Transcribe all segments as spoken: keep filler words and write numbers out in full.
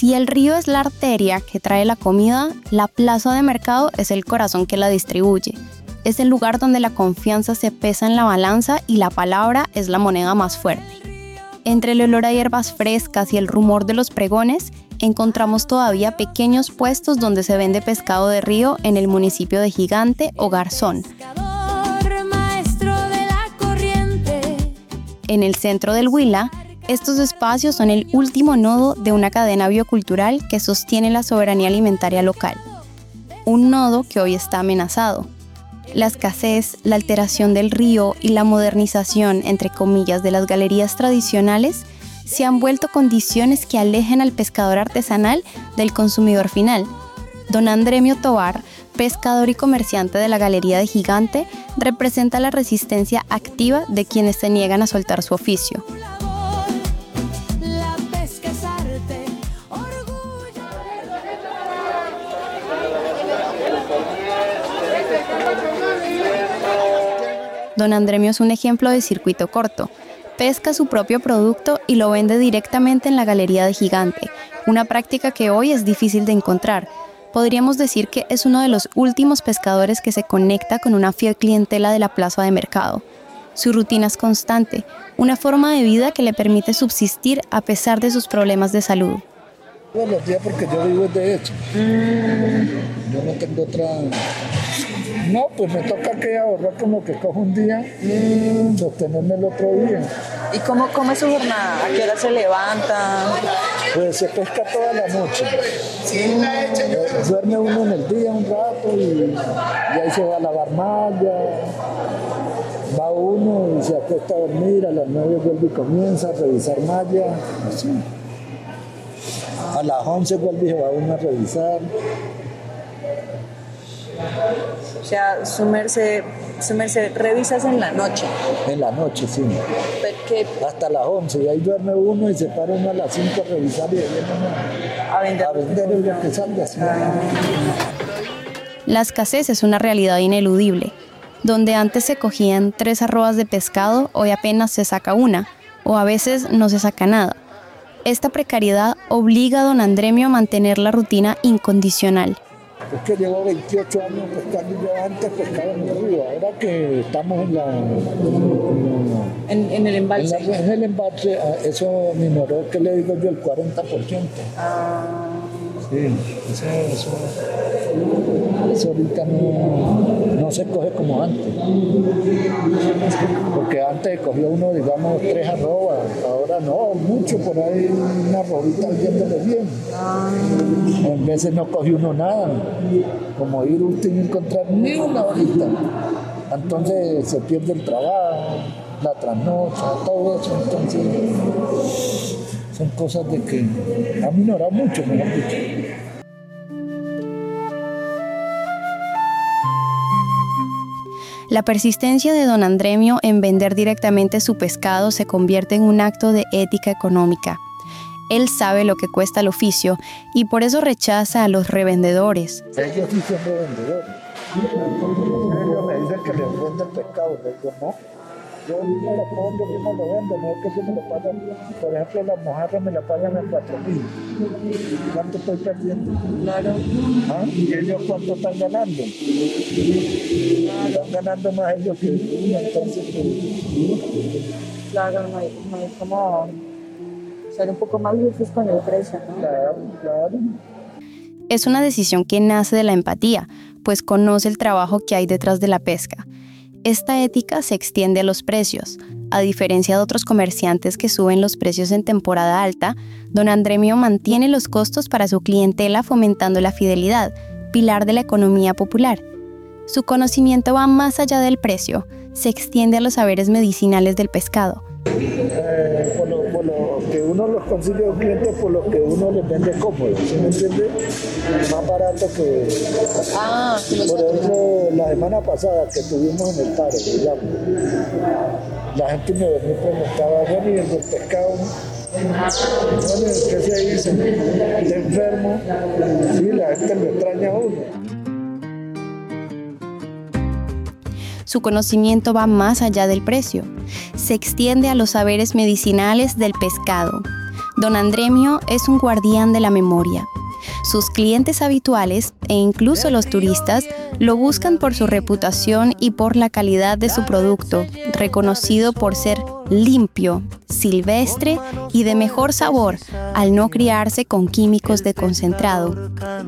Si el río es la arteria que trae la comida, la plaza de mercado es el corazón que la distribuye. Es el lugar donde la confianza se pesa en la balanza y la palabra es la moneda más fuerte. Entre el olor a hierbas frescas y el rumor de los pregones, encontramos todavía pequeños puestos donde se vende pescado de río en el municipio de Gigante o Garzón. En el centro del Huila, estos espacios son el último nodo de una cadena biocultural que sostiene la soberanía alimentaria local. Un nodo que hoy está amenazado. La escasez, la alteración del río y la modernización, entre comillas, de las galerías tradicionales se han vuelto condiciones que alejan al pescador artesanal del consumidor final. Don Andremio Tovar, pescador y comerciante de la Galería de Gigante, representa la resistencia activa de quienes se niegan a soltar su oficio. Don Andremio es un ejemplo de circuito corto. Pesca su propio producto y lo vende directamente en la Galería de Gigante, una práctica que hoy es difícil de encontrar. Podríamos decir que es uno de los últimos pescadores que se conecta con una fiel clientela de la plaza de mercado. Su rutina es constante, una forma de vida que le permite subsistir a pesar de sus problemas de salud. Todos los días porque yo vivo de hecho. Yo no tengo otra... No, pues me toca que ahorrar como que cojo un día y sostenerme el otro día. ¿Y cómo, cómo es su jornada? ¿A qué hora se levanta? Pues se pesca toda la noche. Sí. Duerme uno en el día un rato y, y ahí se va a lavar malla. Va uno y se acuesta a dormir, a las nueve vuelve y comienza a revisar malla. Así. A las once vuelve y se va uno a revisar. O sea, su merced, su merced revisas en la noche. En la noche, sí. ¿Qué? Hasta las once, y ahí duerme uno y se para uno a las cinco a revisar y viene uno a vender, a vender el día que salga. Así. La escasez es una realidad ineludible. Donde antes se cogían tres arrobas de pescado, hoy apenas se saca una, o a veces no se saca nada. Esta precariedad obliga a don Andremio a mantener la rutina incondicional. Es que llevo veintiocho años pescando y yo antes pescaba en el río. Ahora que estamos en la... En, en el embalse. En, la, en el embalse, eso minoró, ¿qué le digo yo? El cuarenta por ciento. Ah. Sí, eso, eso, eso ahorita no, no se coge como antes. Porque antes cogía uno, digamos, tres arrobas. Ahora no, mucho, por ahí una arrobita viéndole bien. Ah. En veces no cogió uno nada. Como ir usted y no encontrar ni una horita. Entonces se pierde el trabajo, la trasnocha, todo eso. Entonces son cosas de que ha minorado mucho, mejor dicho. La persistencia de don Andremio en vender directamente su pescado se convierte en un acto de ética económica. Él sabe lo que cuesta el oficio y por eso rechaza a los revendedores. Ellos sí son revendedores. Ellos me dicen que les vende el pescado, les digo no. Yo mismo lo pongo, yo mismo lo vendo, no es que yo me lo pagan. Por ejemplo, las mojarras me la pagan en cuatro mil. ¿Cuánto estoy perdiendo? Claro. ¿Ah? ¿Y ellos cuánto están ganando? Están ganando más ellos que uno, entonces... Claro, no hay, no hay como ser un poco más justos con el precio, ¿no? Claro, claro. Es una decisión que nace de la empatía, pues conoce el trabajo que hay detrás de la pesca. Esta ética se extiende a los precios. A diferencia de otros comerciantes que suben los precios en temporada alta, don Andremio mantiene los costos para su clientela fomentando la fidelidad, pilar de la economía popular. Su conocimiento va más allá del precio, se extiende a los saberes medicinales del pescado. Eh, por, lo, por lo que uno los consigue a un cliente, por lo que uno les vende cómodo, ¿sí me entiende? Más barato que... Ah, sí, por ejemplo, la semana pasada que estuvimos en el paro, digamos, la gente me venía y preguntaba, bueno, ¿y el del pescado? Bueno, ¿qué se dice? ¿El enfermo? Sí, la gente lo extraña a uno. Su conocimiento va más allá del precio. Se extiende a los saberes medicinales del pescado. Don Andremio es un guardián de la memoria. Sus clientes habituales e incluso los turistas lo buscan por su reputación y por la calidad de su producto, reconocido por ser limpio, silvestre y de mejor sabor, al no criarse con químicos de concentrado.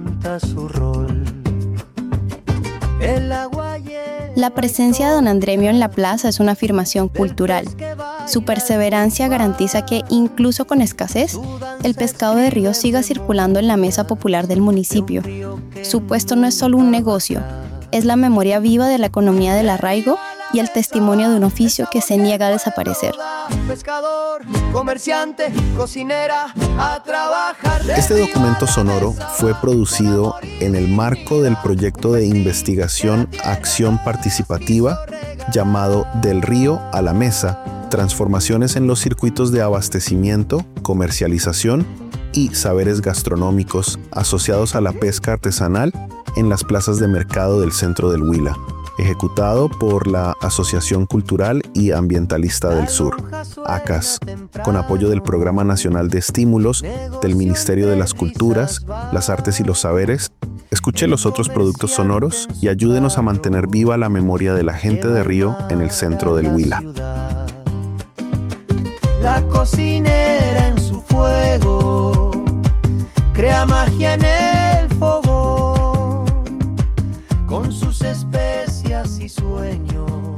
La presencia de Don Andremio en la plaza es una afirmación cultural. Su perseverancia garantiza que, incluso con escasez, el pescado de río siga circulando en la mesa popular del municipio. Su puesto no es solo un negocio, es la memoria viva de la economía del arraigo y el testimonio de un oficio que se niega a desaparecer. Pescador, comerciante, cocinera, a trabajar. Este documento sonoro fue producido en el marco del proyecto de investigación Acción Participativa llamado Del Río a la Mesa, transformaciones en los circuitos de abastecimiento, comercialización y saberes gastronómicos asociados a la pesca artesanal en las plazas de mercado del centro del Huila, ejecutado por la Asociación Cultural y Ambientalista del Sur, ACAS, con apoyo del Programa Nacional de Estímulos, del Ministerio de las Culturas, las Artes y los Saberes. Escuche los otros productos sonoros y ayúdenos a mantener viva la memoria de la gente de Río en el centro del Huila. La cocinera en su fuego crea magia en el fogón con sus especias y sueños.